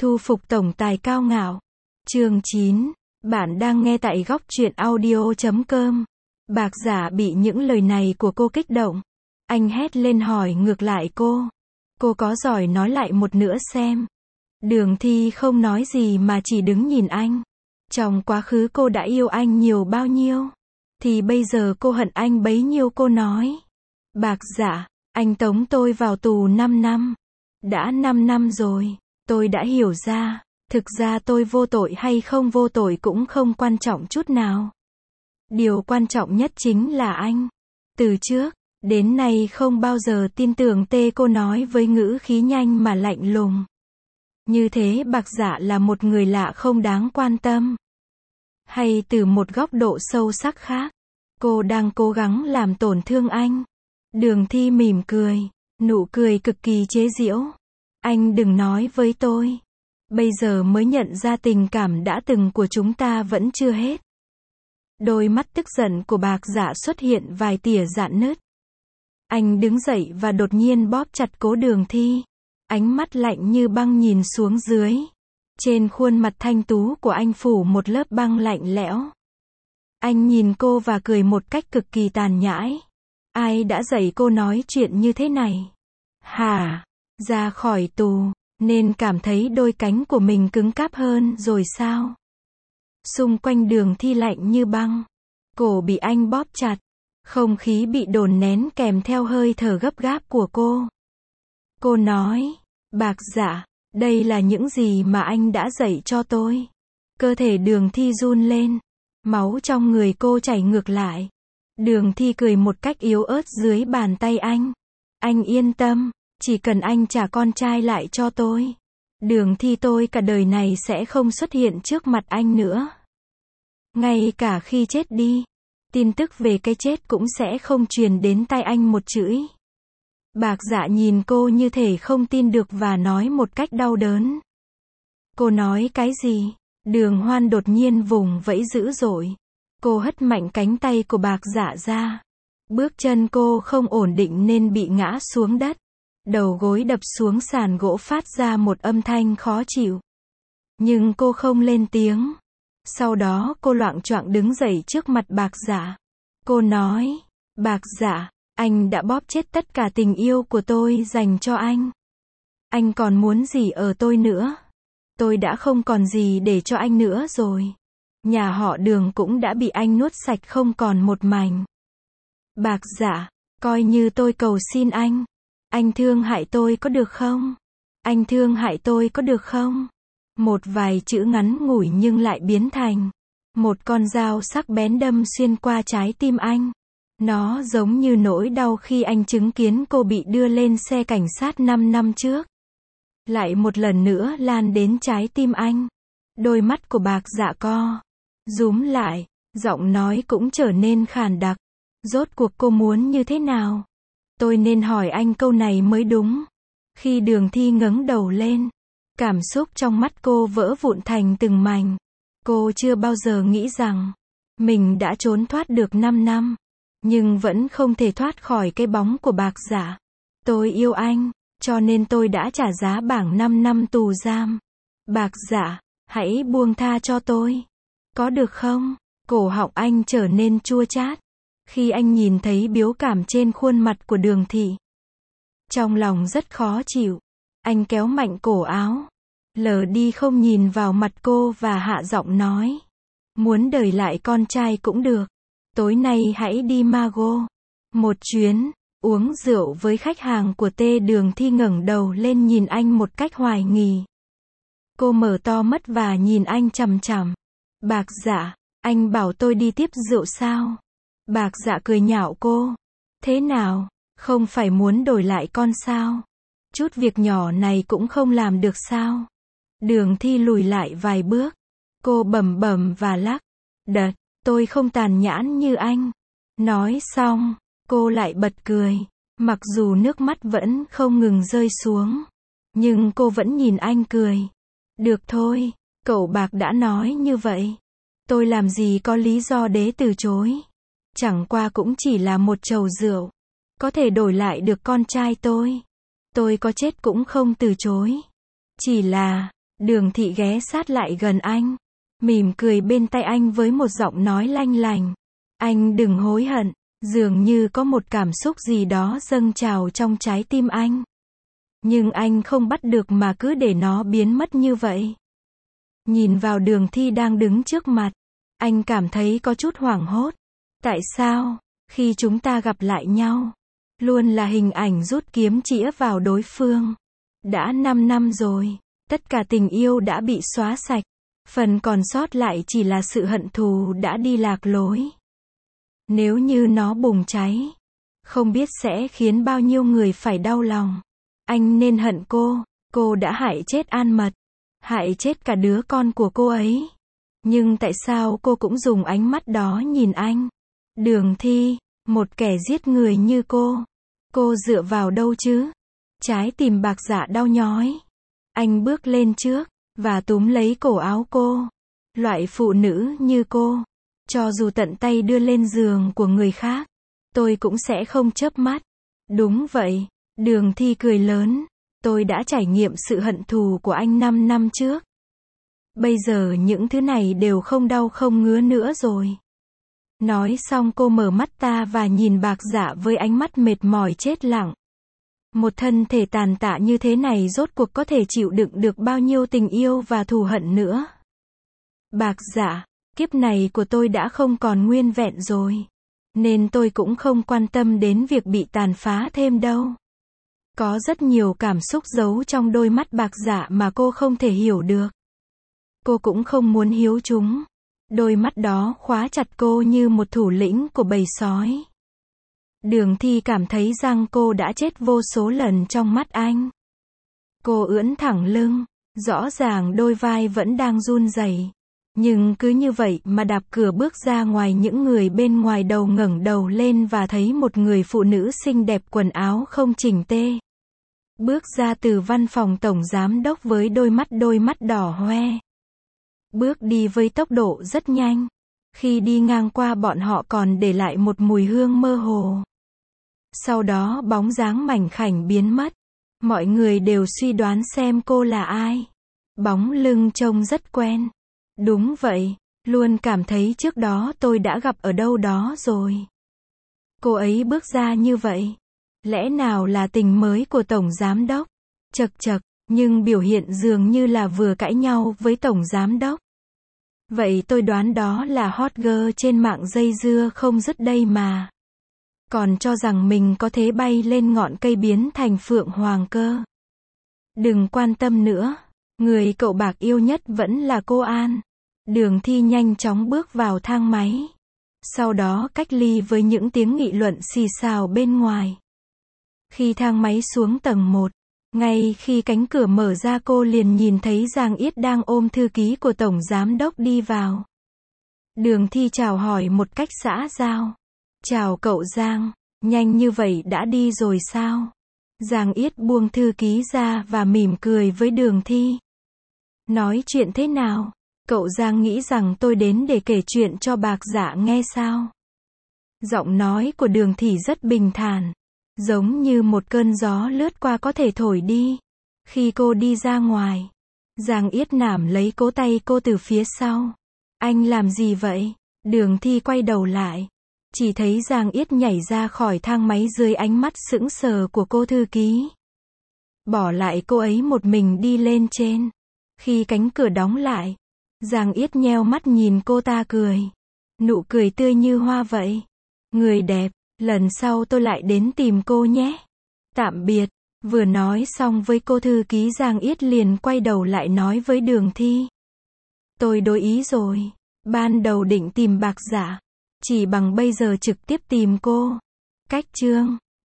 Thu phục tổng tài cao ngạo. Chương 9. Bạn đang nghe tại góc truyện audio.com. Bạc Giả bị những lời này của cô kích động. Anh hét lên hỏi ngược lại cô. Cô có giỏi nói lại một nữa xem. Đường Thi không nói gì mà chỉ đứng nhìn anh. Trong quá khứ cô đã yêu anh nhiều bao nhiêu, thì bây giờ cô hận anh bấy nhiêu. Cô nói. Bạc Giả, anh tống tôi vào tù 5 năm. Đã 5 năm rồi, tôi đã hiểu ra, thực ra tôi vô tội hay không vô tội cũng không quan trọng chút nào. Điều quan trọng nhất chính là anh. Từ trước đến nay không bao giờ tin tưởng cô nói với ngữ khí nhanh mà lạnh lùng. Như thế Bạc Giả là một người lạ không đáng quan tâm. Hay từ một góc độ sâu sắc khác, cô đang cố gắng làm tổn thương anh. Đường Thi mỉm cười, nụ cười cực kỳ chế giễu. Anh đừng nói với tôi. Bây giờ mới nhận ra tình cảm đã từng của chúng ta vẫn chưa hết. Đôi mắt tức giận của Bạc Giả xuất hiện vài tia rạn nứt. Anh đứng dậy và đột nhiên bóp chặt cổ Đường Thi. Ánh mắt lạnh như băng nhìn xuống dưới. Trên khuôn mặt thanh tú của anh phủ một lớp băng lạnh lẽo. Anh nhìn cô và cười một cách cực kỳ tàn nhẫn. Ai đã dạy cô nói chuyện như thế này? Hả? Ra khỏi tù, nên cảm thấy đôi cánh của mình cứng cáp hơn rồi sao? Xung quanh Đường Thi lạnh như băng. Cổ bị anh bóp chặt. Không khí bị dồn nén kèm theo hơi thở gấp gáp của cô. Cô nói. Bạc Giả, đây là những gì mà anh đã dạy cho tôi. Cơ thể Đường Thi run lên. Máu trong người cô chảy ngược lại. Đường Thi cười một cách yếu ớt dưới bàn tay anh. Anh yên tâm, chỉ cần anh trả con trai lại cho tôi. Đường Thi tôi cả đời này sẽ không xuất hiện trước mặt anh nữa. Ngay cả khi chết đi, tin tức về cái chết cũng sẽ không truyền đến tai anh một chữ. Bạc Giả nhìn cô như thể không tin được và nói một cách đau đớn. Cô nói cái gì? Đường Hoan đột nhiên vùng vẫy dữ dội. Cô hất mạnh cánh tay của Bạc Giả ra. Bước chân cô không ổn định nên bị ngã xuống đất. Đầu gối đập xuống sàn gỗ phát ra một âm thanh khó chịu. Nhưng cô không lên tiếng. Sau đó cô loạng choạng đứng dậy trước mặt Bạc Giả. Cô nói. Bạc Giả, anh đã bóp chết tất cả tình yêu của tôi dành cho anh. Anh còn muốn gì ở tôi nữa? Tôi đã không còn gì để cho anh nữa rồi. Nhà họ Đường cũng đã bị anh nuốt sạch không còn một mảnh. Bạc Giả, coi như tôi cầu xin anh thương hại tôi có được không? Anh thương hại tôi có được không? Một vài chữ ngắn ngủi nhưng lại biến thành một con dao sắc bén đâm xuyên qua trái tim anh. Nó giống như nỗi đau khi anh chứng kiến cô bị đưa lên xe cảnh sát 5 năm trước. Lại một lần nữa lan đến trái tim anh. Đôi mắt của Bạc Giả co rúm lại, giọng nói cũng trở nên khàn đặc. Rốt cuộc cô muốn như thế nào? Tôi nên hỏi anh câu này mới đúng. Khi Đường Thi ngẩng đầu lên, cảm xúc trong mắt cô vỡ vụn thành từng mảnh. Cô chưa bao giờ nghĩ rằng mình đã trốn thoát được 5 năm, nhưng vẫn không thể thoát khỏi cái bóng của Bạc Giả. Tôi yêu anh, cho nên tôi đã trả giá bảng 5 năm tù giam. Bạc Giả, hãy buông tha cho tôi. Có được không? Cổ họng anh trở nên chua chát khi anh nhìn thấy biểu cảm trên khuôn mặt của Đường Thị. Trong lòng rất khó chịu, anh kéo mạnh cổ áo, lờ đi không nhìn vào mặt cô và hạ giọng nói. Muốn đợi lại con trai cũng được. Tối nay hãy đi Mago một chuyến, uống rượu với khách hàng của Đường Thi ngẩng đầu lên nhìn anh một cách hoài nghi. Cô mở to mắt và nhìn anh chằm chằm. Bạc Giả, anh bảo tôi đi tiếp rượu sao? Bạc Giả cười nhạo cô. Thế nào, không phải muốn đổi lại con sao? Chút việc nhỏ này cũng không làm được sao? Đường Thi lùi lại vài bước. Cô bẩm bẩm và lắc. Đợt, tôi không tàn nhẫn như anh. Nói xong, cô lại bật cười. Mặc dù nước mắt vẫn không ngừng rơi xuống, nhưng cô vẫn nhìn anh cười. Được thôi, cậu Bạc đã nói như vậy. Tôi làm gì có lý do để từ chối. Chẳng qua cũng chỉ là một chầu rượu. Có thể đổi lại được con trai tôi. Tôi có chết cũng không từ chối. Chỉ là, Đường Thị ghé sát lại gần anh, mỉm cười bên tai anh với một giọng nói lanh lành. Anh đừng hối hận, dường như có một cảm xúc gì đó dâng trào trong trái tim anh. Nhưng anh không bắt được mà cứ để nó biến mất như vậy. Nhìn vào Đường Thi đang đứng trước mặt, anh cảm thấy có chút hoảng hốt. Tại sao, khi chúng ta gặp lại nhau, luôn là hình ảnh rút kiếm chĩa vào đối phương? Đã 5 năm rồi, tất cả tình yêu đã bị xóa sạch. Phần còn sót lại chỉ là sự hận thù đã đi lạc lối. Nếu như nó bùng cháy, không biết sẽ khiến bao nhiêu người phải đau lòng. Anh nên hận cô đã hại chết An Mật, hại chết cả đứa con của cô ấy. Nhưng tại sao cô cũng dùng ánh mắt đó nhìn anh? Đường Thi, một kẻ giết người như cô dựa vào đâu chứ? Trái tim Bạc Dạ đau nhói. Anh bước lên trước, và túm lấy cổ áo cô. Loại phụ nữ như cô, cho dù tận tay đưa lên giường của người khác, tôi cũng sẽ không chớp mắt. Đúng vậy, Đường Thi cười lớn. Tôi đã trải nghiệm sự hận thù của anh 5 năm trước. Bây giờ những thứ này đều không đau không ngứa nữa rồi. Nói xong cô mở mắt ta và nhìn Bạc Dạ với ánh mắt mệt mỏi chết lặng. Một thân thể tàn tạ như thế này rốt cuộc có thể chịu đựng được bao nhiêu tình yêu và thù hận nữa. Bạc Dạ, kiếp này của tôi đã không còn nguyên vẹn rồi. Nên tôi cũng không quan tâm đến việc bị tàn phá thêm đâu. Có rất nhiều cảm xúc giấu trong đôi mắt Bạc Dạ mà cô không thể hiểu được. Cô cũng không muốn hiếu chúng. Đôi mắt đó khóa chặt cô như một thủ lĩnh của bầy sói. Đường Thi cảm thấy rằng cô đã chết vô số lần trong mắt anh. Cô ưỡn thẳng lưng, rõ ràng đôi vai vẫn đang run rẩy. Nhưng cứ như vậy mà đạp cửa bước ra ngoài, những người bên ngoài đầu ngẩng đầu lên và thấy một người phụ nữ xinh đẹp quần áo không chỉnh tê. Bước ra từ văn phòng tổng giám đốc với đôi mắt đỏ hoe. Bước đi với tốc độ rất nhanh. Khi đi ngang qua bọn họ còn để lại một mùi hương mơ hồ. Sau đó bóng dáng mảnh khảnh biến mất. Mọi người đều suy đoán xem cô là ai. Bóng lưng trông rất quen. Đúng vậy, luôn cảm thấy trước đó tôi đã gặp ở đâu đó rồi. Cô ấy bước ra như vậy. Lẽ nào là tình mới của tổng giám đốc? Chậc chậc, nhưng biểu hiện dường như là vừa cãi nhau với tổng giám đốc. Vậy tôi đoán đó là hot girl trên mạng dây dưa không dứt đây mà. Còn cho rằng mình có thể bay lên ngọn cây biến thành phượng hoàng cơ. Đừng quan tâm nữa. Người cậu Bạc yêu nhất vẫn là cô An. Đường Thi nhanh chóng bước vào thang máy. Sau đó cách ly với những tiếng nghị luận xì xào bên ngoài. Khi thang máy xuống tầng 1, ngay khi cánh cửa mở ra cô liền nhìn thấy Giang Yết đang ôm thư ký của tổng giám đốc đi vào. Đường Thi chào hỏi một cách xã giao. Chào cậu Giang, nhanh như vậy đã đi rồi sao? Giang Yết buông thư ký ra và mỉm cười với Đường Thi. Nói chuyện thế nào? Cậu Giang nghĩ rằng tôi đến để kể chuyện cho Bạc Dạ nghe sao? Giọng nói của Đường Thị rất bình thản. Giống như một cơn gió lướt qua có thể thổi đi. Khi cô đi ra ngoài, Giang Yết nắm lấy cổ tay cô từ phía sau. Anh làm gì vậy? Đường Thi quay đầu lại. Chỉ thấy Giang Yết nhảy ra khỏi thang máy dưới ánh mắt sững sờ của cô thư ký. Bỏ lại cô ấy một mình đi lên trên. Khi cánh cửa đóng lại, Giang Yết nheo mắt nhìn cô ta cười. Nụ cười tươi như hoa vậy. Người đẹp, lần sau tôi lại đến tìm cô nhé. Tạm biệt. Vừa nói xong với cô thư ký, Giang Yết liền quay đầu lại nói với Đường Thi. Tôi đổi ý rồi. Ban đầu định tìm Bạc Dạ. Chỉ bằng bây giờ trực tiếp tìm cô. Cách chương